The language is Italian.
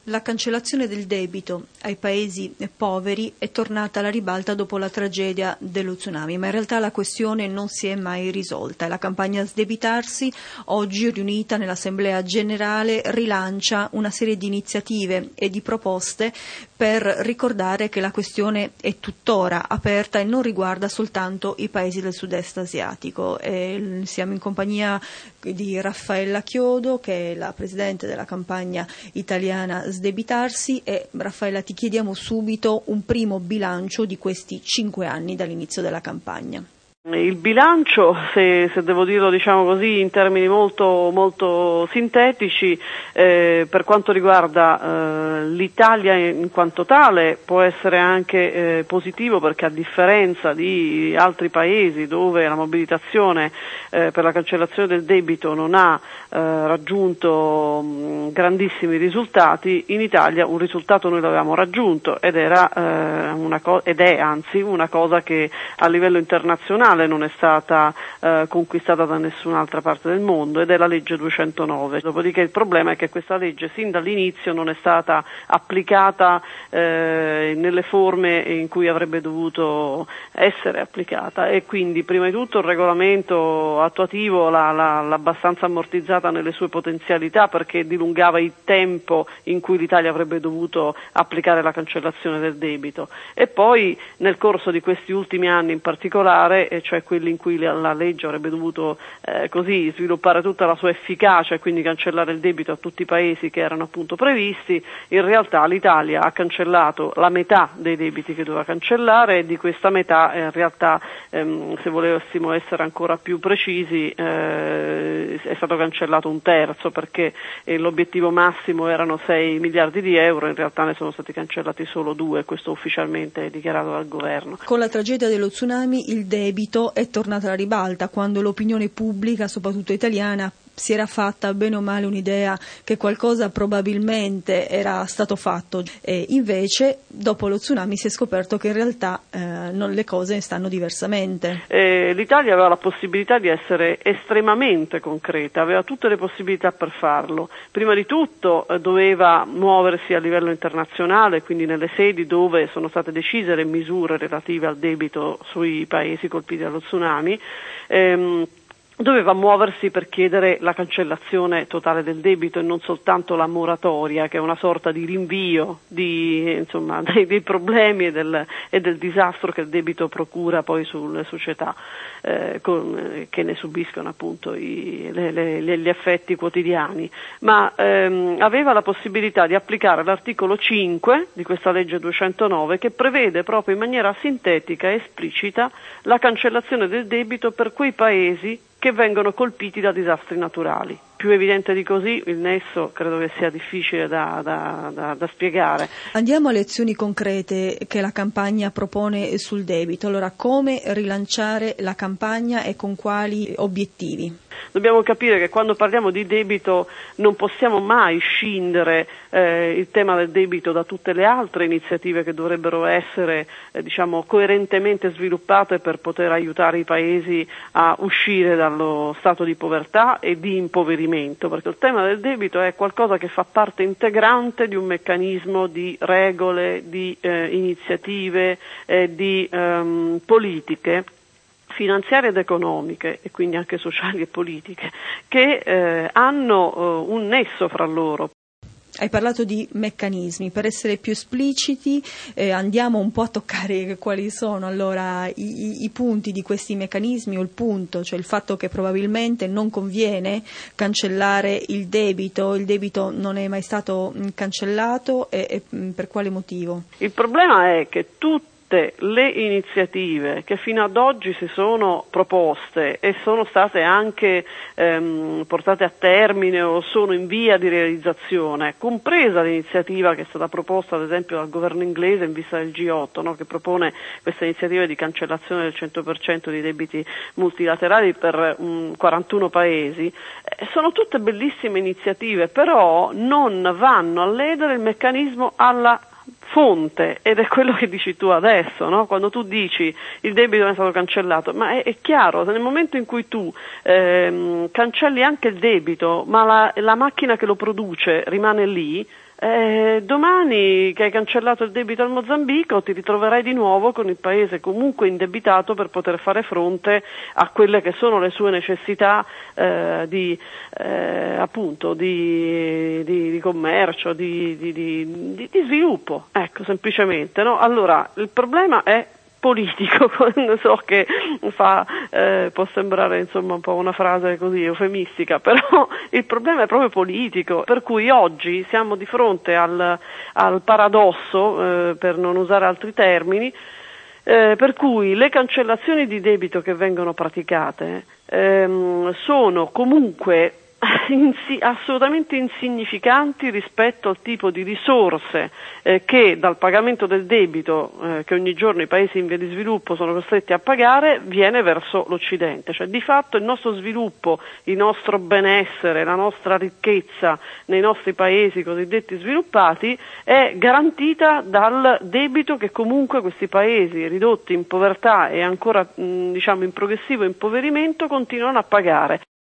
La cancellazione del debito ai paesi poveri è tornata alla ribalta dopo la tragedia dello tsunami, ma in realtà la questione non si è mai risolta. La campagna Sdebitarsi, oggi riunita nell'Assemblea Generale, rilancia una serie di iniziative e di proposte per ricordare che la questione è tuttora aperta e non riguarda soltanto i paesi del sud-est asiatico. Siamo in compagnia di Raffaella Chiodo, che è la presidente della campagna italiana Sdebitarsi, e Raffaella, ti chiediamo subito un primo bilancio di questi 5 anni dall'inizio della campagna. Il bilancio, se devo dirlo diciamo così in termini molto sintetici, per quanto riguarda l'Italia in quanto tale può essere anche positivo, perché a differenza di altri paesi dove la mobilitazione per la cancellazione del debito non ha raggiunto grandissimi risultati, in Italia un risultato noi l'avevamo raggiunto ed è anzi una cosa che a livello internazionale non è stata conquistata da nessun'altra parte del mondo, ed è la legge 209. Dopodiché il problema è che questa legge sin dall'inizio non è stata applicata nelle forme in cui avrebbe dovuto essere applicata, e quindi prima di tutto il regolamento attuativo l'ha abbastanza ammortizzata nelle sue potenzialità, perché dilungava il tempo in cui l'Italia avrebbe dovuto applicare la cancellazione del debito, e poi nel corso di questi ultimi anni in particolare, cioè quelli in cui la legge avrebbe dovuto così sviluppare tutta la sua efficacia e quindi cancellare il debito a tutti i paesi che erano appunto previsti, in realtà l'Italia ha cancellato la metà dei debiti che doveva cancellare, e di questa metà in realtà, se volessimo essere ancora più precisi, è stato cancellato un terzo, perché l'obiettivo massimo erano 6 miliardi di euro, in realtà ne sono stati cancellati solo 2, questo ufficialmente è dichiarato dal governo. Con la tragedia dello tsunami il debito è tornata alla ribalta, quando l'opinione pubblica, soprattutto italiana, si era fatta bene o male un'idea che qualcosa probabilmente era stato fatto, e invece dopo lo tsunami si è scoperto che in realtà le cose stanno diversamente. L'Italia aveva la possibilità di essere estremamente concreta, aveva tutte le possibilità per farlo. Prima di tutto doveva muoversi a livello internazionale, quindi nelle sedi dove sono state decise le misure relative al debito sui paesi colpiti dallo tsunami. Doveva muoversi per chiedere la cancellazione totale del debito e non soltanto la moratoria, che è una sorta di rinvio dei problemi e del disastro che il debito procura poi sulle società che ne subiscono appunto gli effetti quotidiani, ma aveva la possibilità di applicare l'articolo 5 di questa legge 209, che prevede proprio in maniera sintetica e esplicita la cancellazione del debito per quei paesi che vengono colpiti da disastri naturali. Più evidente di così il nesso credo che sia difficile da spiegare. Andiamo alle azioni concrete che la campagna propone sul debito. Allora, come rilanciare la campagna e con quali obiettivi? Dobbiamo capire che quando parliamo di debito non possiamo mai scindere il tema del debito da tutte le altre iniziative che dovrebbero essere coerentemente sviluppate per poter aiutare i paesi a uscire dallo stato di povertà e di impoverimento, perché il tema del debito è qualcosa che fa parte integrante di un meccanismo di regole, di iniziative, di politiche finanziarie ed economiche, e quindi anche sociali e politiche, che hanno un nesso fra loro. Hai parlato di meccanismi, per essere più espliciti andiamo un po' a toccare quali sono allora i punti di questi meccanismi, o il punto, cioè il fatto che probabilmente non conviene cancellare il debito non è mai stato cancellato, e per quale motivo? Il problema è che tutte le iniziative che fino ad oggi si sono proposte e sono state anche portate a termine o sono in via di realizzazione, compresa l'iniziativa che è stata proposta ad esempio dal governo inglese in vista del G8, no? Che propone questa iniziativa di cancellazione del 100% dei debiti multilaterali per 41 paesi, sono tutte bellissime iniziative, però non vanno a ledere il meccanismo alla fonte, ed è quello che dici tu adesso, no? Quando tu dici il debito non è stato cancellato, ma è chiaro, nel momento in cui tu cancelli anche il debito, ma la macchina che lo produce rimane lì, Domani che hai cancellato il debito al Mozambico ti ritroverai di nuovo con il paese comunque indebitato per poter fare fronte a quelle che sono le sue necessità di commercio, di sviluppo, ecco, semplicemente, no? Allora, il problema è politico, so che può sembrare insomma un po' una frase così eufemistica, però il problema è proprio politico, per cui oggi siamo di fronte al paradosso, per non usare altri termini, per cui le cancellazioni di debito che vengono praticate sono comunque assolutamente insignificanti rispetto al tipo di risorse che dal pagamento del debito che ogni giorno i paesi in via di sviluppo sono costretti a pagare viene verso l'Occidente, cioè di fatto il nostro sviluppo, il nostro benessere, la nostra ricchezza nei nostri paesi cosiddetti sviluppati è garantita dal debito che comunque questi paesi ridotti in povertà e ancora in progressivo impoverimento continuano a pagare.